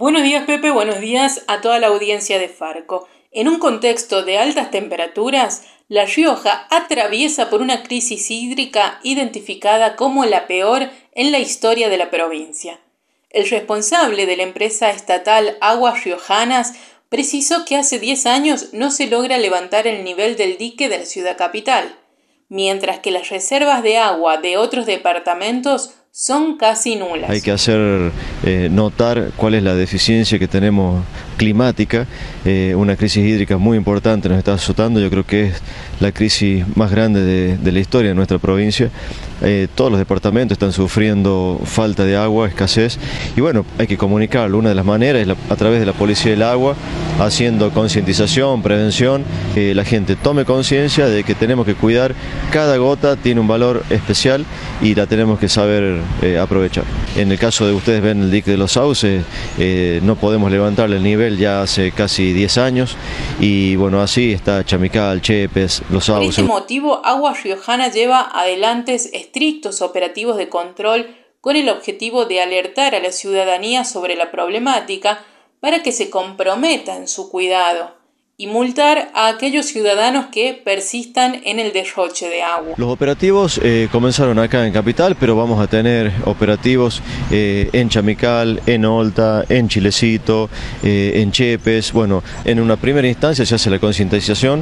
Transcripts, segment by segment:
Buenos días, Pepe, buenos días a toda la audiencia de Farco. En un contexto de altas temperaturas, La Rioja atraviesa por una crisis hídrica identificada como la peor en la historia de la provincia. El responsable de la empresa estatal Aguas Riojanas precisó que hace 10 años no se logra levantar el nivel del dique de la ciudad capital, mientras que las reservas de agua de otros departamentos son casi nulas. Hay que hacer notar cuál es la deficiencia que tenemos climática. Una crisis hídrica muy importante nos está azotando. Yo creo que es la crisis más grande de la historia de nuestra provincia. Todos los departamentos están sufriendo falta de agua, escasez, y bueno, hay que comunicarlo. Una de las maneras es a través de la Policía del Agua, haciendo concientización, prevención, que la gente tome conciencia de que tenemos que cuidar. Cada gota tiene un valor especial y la tenemos que saber aprovechar. En el caso de ustedes ven el dique de los Sauces, no podemos levantarle el nivel ya hace casi 10 años, y bueno, así está Chamical, Chepes, los Sauces. Por este motivo, Aguas Riojana lleva adelante estrictos operativos de control con el objetivo de alertar a la ciudadanía sobre la problemática para que se comprometa en su cuidado y multar a aquellos ciudadanos que persistan en el derroche de agua. Los operativos comenzaron acá en Capital, pero vamos a tener operativos en Chamical, en Olta, en Chilecito, en Chepes. Bueno, en una primera instancia se hace la concientización,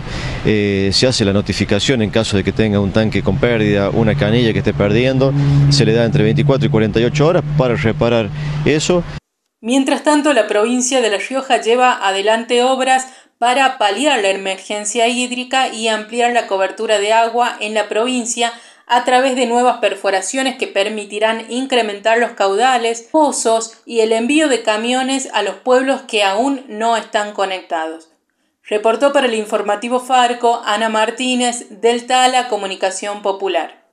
se hace la notificación en caso de que tenga un tanque con pérdida, una canilla que esté perdiendo, se le da entre 24 y 48 horas para reparar eso. Mientras tanto, la provincia de La Rioja lleva adelante obras para paliar la emergencia hídrica y ampliar la cobertura de agua en la provincia a través de nuevas perforaciones que permitirán incrementar los caudales, pozos y el envío de camiones a los pueblos que aún no están conectados. Reportó para el informativo Farco Ana Martínez, del Tala Comunicación Popular.